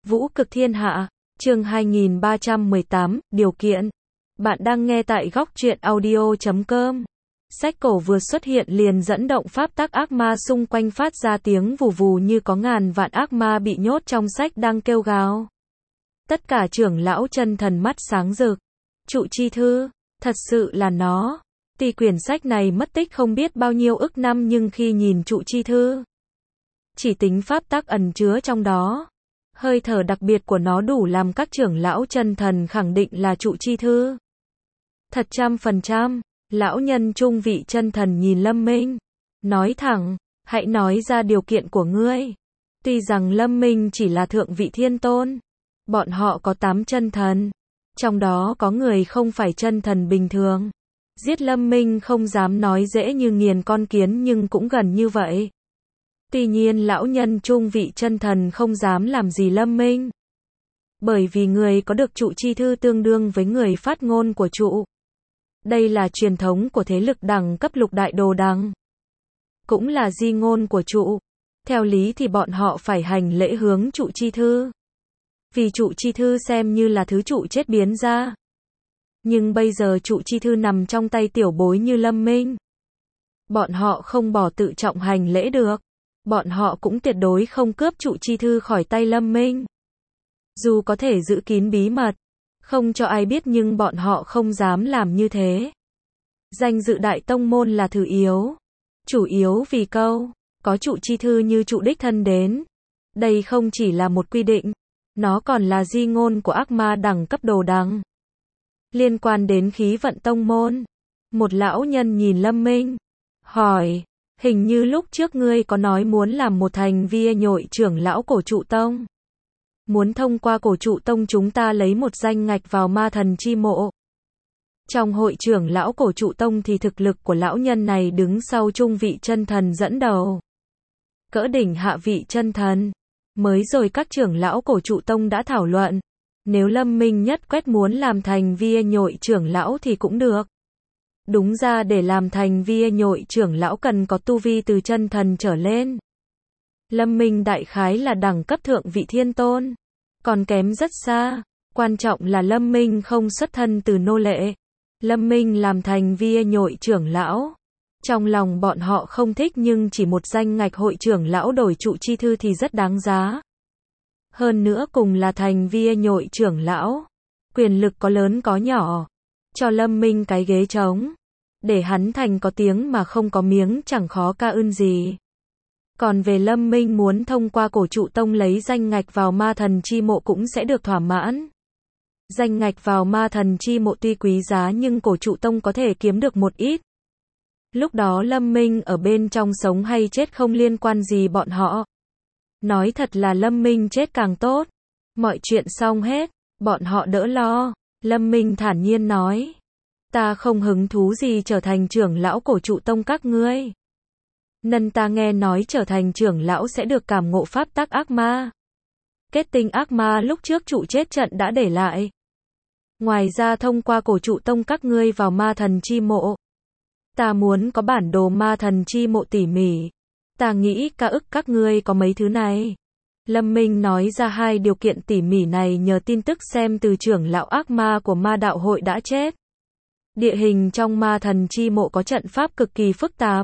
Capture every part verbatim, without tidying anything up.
Vũ cực thiên hạ, chương hai nghìn ba trăm mười tám, điều kiện. Bạn đang nghe tại góc truyện audio chấm com. Sách cổ vừa xuất hiện liền dẫn động pháp tắc ác ma xung quanh phát ra tiếng vù vù như có ngàn vạn ác ma bị nhốt trong sách đang kêu gào. Tất cả trưởng lão chân thần mắt sáng rực. Trụ chi thư, thật sự là nó. Tuy quyển sách này mất tích không biết bao nhiêu ức năm nhưng khi nhìn trụ chi thư, chỉ tính pháp tắc ẩn chứa trong đó, hơi thở đặc biệt của nó đủ làm các trưởng lão chân thần khẳng định là trụ chi thư. Thật trăm phần trăm, lão nhân trung vị chân thần nhìn Lâm Minh, nói thẳng, hãy nói ra điều kiện của ngươi. Tuy rằng Lâm Minh chỉ là thượng vị thiên tôn, bọn họ có tám chân thần, trong đó có người không phải chân thần bình thường. Giết Lâm Minh không dám nói dễ như nghiền con kiến nhưng cũng gần như vậy. Tuy nhiên lão nhân trung vị chân thần không dám làm gì Lâm Minh. Bởi vì người có được trụ chi thư tương đương với người phát ngôn của trụ. Đây là truyền thống của thế lực đẳng cấp lục đại đồ đằng. Cũng là di ngôn của trụ. Theo lý thì bọn họ phải hành lễ hướng trụ chi thư. Vì trụ chi thư xem như là thứ trụ chết biến ra. Nhưng bây giờ trụ chi thư nằm trong tay tiểu bối như Lâm Minh. Bọn họ không bỏ tự trọng hành lễ được. Bọn họ cũng tuyệt đối không cướp trụ chi thư khỏi tay Lâm Minh. Dù có thể giữ kín bí mật, không cho ai biết nhưng bọn họ không dám làm như thế. Danh dự đại tông môn là thứ yếu. Chủ yếu vì câu, có trụ chi thư như trụ đích thân đến. Đây không chỉ là một quy định, nó còn là di ngôn của ác ma đẳng cấp đồ đằng. Liên quan đến khí vận tông môn, một lão nhân nhìn Lâm Minh, hỏi, hình như lúc trước ngươi có nói muốn làm một thành viên nhội trưởng lão cổ trụ tông. Muốn thông qua cổ trụ tông chúng ta lấy một danh ngạch vào ma thần chi mộ. Trong hội trưởng lão cổ trụ tông thì thực lực của lão nhân này đứng sau trung vị chân thần dẫn đầu. Cỡ đỉnh hạ vị chân thần. Mới rồi các trưởng lão cổ trụ tông đã thảo luận. Nếu Lâm Minh nhất quyết muốn làm thành viên nhội trưởng lão thì cũng được. Đúng ra để làm thành viên nhội trưởng lão cần có tu vi từ chân thần trở lên. Lâm Minh đại khái là đẳng cấp thượng vị thiên tôn. Còn kém rất xa. Quan trọng là Lâm Minh không xuất thân từ nô lệ. Lâm Minh làm thành viên nhội trưởng lão. Trong lòng bọn họ không thích nhưng chỉ một danh ngạch hội trưởng lão đổi trụ chi thư thì rất đáng giá. Hơn nữa cùng là thành viên nhội trưởng lão. Quyền lực có lớn có nhỏ. Cho Lâm Minh cái ghế trống. Để hắn thành có tiếng mà không có miếng chẳng khó ca ưn gì. Còn về Lâm Minh muốn thông qua cổ trụ tông lấy danh ngạch vào ma thần chi mộ cũng sẽ được thỏa mãn. Danh ngạch vào ma thần chi mộ tuy quý giá nhưng cổ trụ tông có thể kiếm được một ít. Lúc đó Lâm Minh ở bên trong sống hay chết không liên quan gì bọn họ. Nói thật là Lâm Minh chết càng tốt. Mọi chuyện xong hết, bọn họ đỡ lo. Lâm Minh thản nhiên nói. Ta không hứng thú gì trở thành trưởng lão cổ trụ tông các ngươi. Nên ta nghe nói trở thành trưởng lão sẽ được cảm ngộ pháp tắc ác ma. Kết tinh ác ma lúc trước trụ chết trận đã để lại. Ngoài ra thông qua cổ trụ tông các ngươi vào ma thần chi mộ. Ta muốn có bản đồ ma thần chi mộ tỉ mỉ. Ta nghĩ ca ức các ngươi có mấy thứ này. Lâm Minh nói ra hai điều kiện tỉ mỉ này nhờ tin tức xem từ trưởng lão ác ma của ma đạo hội đã chết. Địa hình trong ma thần chi mộ có trận pháp cực kỳ phức tạp.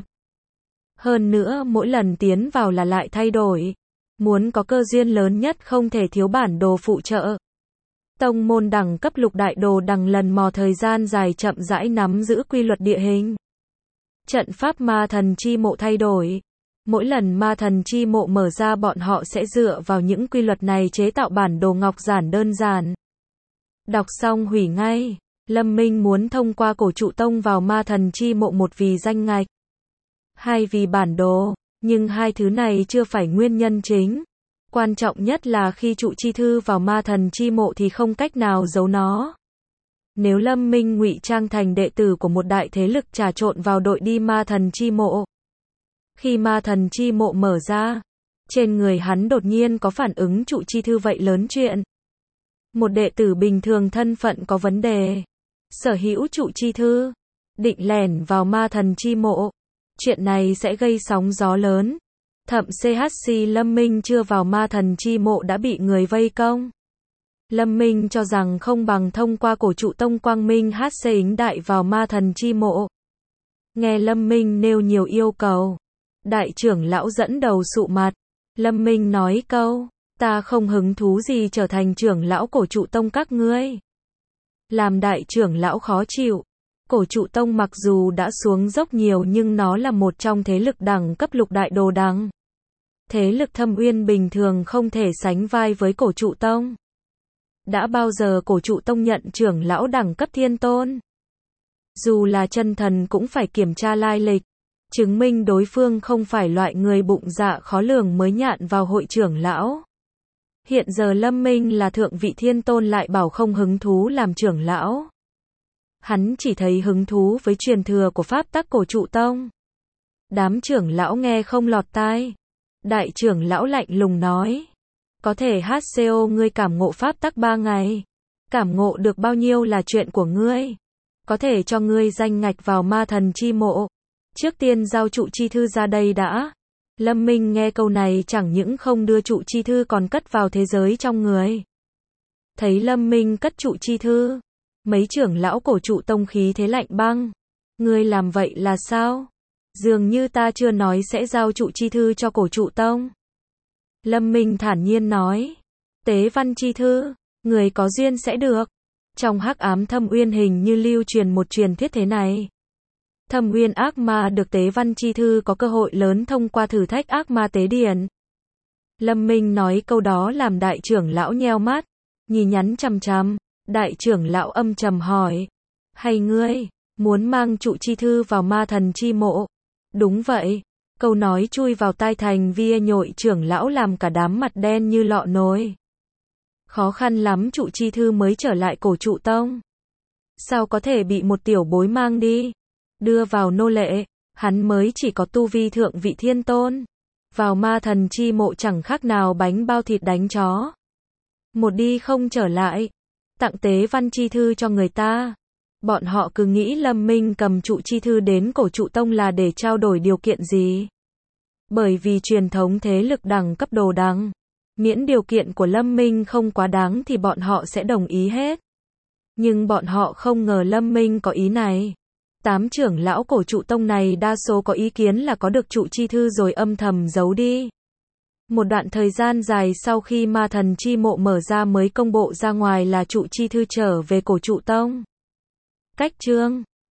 Hơn nữa mỗi lần tiến vào là lại thay đổi. Muốn có cơ duyên lớn nhất không thể thiếu bản đồ phụ trợ. Tông môn đẳng cấp lục đại đồ đằng lần mò thời gian dài chậm rãi nắm giữ quy luật địa hình. Trận pháp ma thần chi mộ thay đổi. Mỗi lần ma thần chi mộ mở ra bọn họ sẽ dựa vào những quy luật này chế tạo bản đồ ngọc giản đơn giản. Đọc xong hủy ngay. Lâm Minh muốn thông qua cổ trụ tông vào ma thần chi mộ một vì danh ngạch. Hai vì bản đồ. Nhưng hai thứ này chưa phải nguyên nhân chính. Quan trọng nhất là khi trụ chi thư vào ma thần chi mộ thì không cách nào giấu nó. Nếu Lâm Minh ngụy trang thành đệ tử của một đại thế lực trà trộn vào đội đi ma thần chi mộ. Khi ma thần chi mộ mở ra, trên người hắn đột nhiên có phản ứng trụ chi thư vậy lớn chuyện. Một đệ tử bình thường thân phận có vấn đề, sở hữu trụ chi thư, định lẻn vào ma thần chi mộ. Chuyện này sẽ gây sóng gió lớn. Thậm chí Lâm Minh chưa vào ma thần chi mộ đã bị người vây công. Lâm Minh cho rằng không bằng thông qua cổ trụ tông quang minh hát xê ính đại vào ma thần chi mộ. Nghe Lâm Minh nêu nhiều yêu cầu. Đại trưởng lão dẫn đầu sụ mặt. Lâm Minh nói câu, ta không hứng thú gì trở thành trưởng lão cổ trụ tông các ngươi. Làm đại trưởng lão khó chịu. Cổ trụ tông mặc dù đã xuống dốc nhiều nhưng nó là một trong thế lực đẳng cấp lục đại đồ đằng. Thế lực thâm uyên bình thường không thể sánh vai với cổ trụ tông. Đã bao giờ cổ trụ tông nhận trưởng lão đẳng cấp thiên tôn? Dù là chân thần cũng phải kiểm tra lai lịch, chứng minh đối phương không phải loại người bụng dạ khó lường mới nhạn vào hội trưởng lão. Hiện giờ Lâm Minh là thượng vị thiên tôn lại bảo không hứng thú làm trưởng lão. Hắn chỉ thấy hứng thú với truyền thừa của pháp tắc cổ trụ tông. Đám trưởng lão nghe không lọt tai. Đại trưởng lão lạnh lùng nói. Có thể hát xê ô ngươi cảm ngộ pháp tắc ba ngày. Cảm ngộ được bao nhiêu là chuyện của ngươi. Có thể cho ngươi danh ngạch vào ma thần chi mộ. Trước tiên giao trụ chi thư ra đây đã. Lâm Minh nghe câu này chẳng những không đưa trụ chi thư còn cất vào thế giới trong người. Thấy Lâm Minh cất trụ chi thư. Mấy trưởng lão cổ trụ tông khí thế lạnh băng. Ngươi làm vậy là sao? Dường như ta chưa nói sẽ giao trụ chi thư cho cổ trụ tông. Lâm Minh thản nhiên nói. Tế văn chi thư, người có duyên sẽ được. Trong hắc ám thâm uyên hình như lưu truyền một truyền thuyết thế này. Thâm uyên ác ma được tế văn chi thư có cơ hội lớn thông qua thử thách ác ma tế điển. Lâm Minh nói câu đó làm đại trưởng lão nheo mắt, nhìn nhắn chằm chằm. Đại trưởng lão âm trầm hỏi. Hay ngươi, muốn mang trụ chi thư vào ma thần chi mộ? Đúng vậy. Câu nói chui vào tai thành via nhội trưởng lão làm cả đám mặt đen như lọ nồi. Khó khăn lắm trụ chi thư mới trở lại cổ trụ tông. Sao có thể bị một tiểu bối mang đi? Đưa vào nô lệ, hắn mới chỉ có tu vi thượng vị thiên tôn. Vào ma thần chi mộ chẳng khác nào bánh bao thịt đánh chó. Một đi không trở lại. Tặng tế văn chi thư cho người ta. Bọn họ cứ nghĩ Lâm Minh cầm trụ chi thư đến cổ trụ tông là để trao đổi điều kiện gì. Bởi vì truyền thống thế lực đẳng cấp đồ đằng. Miễn điều kiện của Lâm Minh không quá đáng thì bọn họ sẽ đồng ý hết. Nhưng bọn họ không ngờ Lâm Minh có ý này. Tám trưởng lão cổ trụ tông này đa số có ý kiến là có được trụ chi thư rồi âm thầm giấu đi. Một đoạn thời gian dài sau khi ma thần chi mộ mở ra mới công bộ ra ngoài là trụ chi thư trở về cổ trụ tông. Cách chương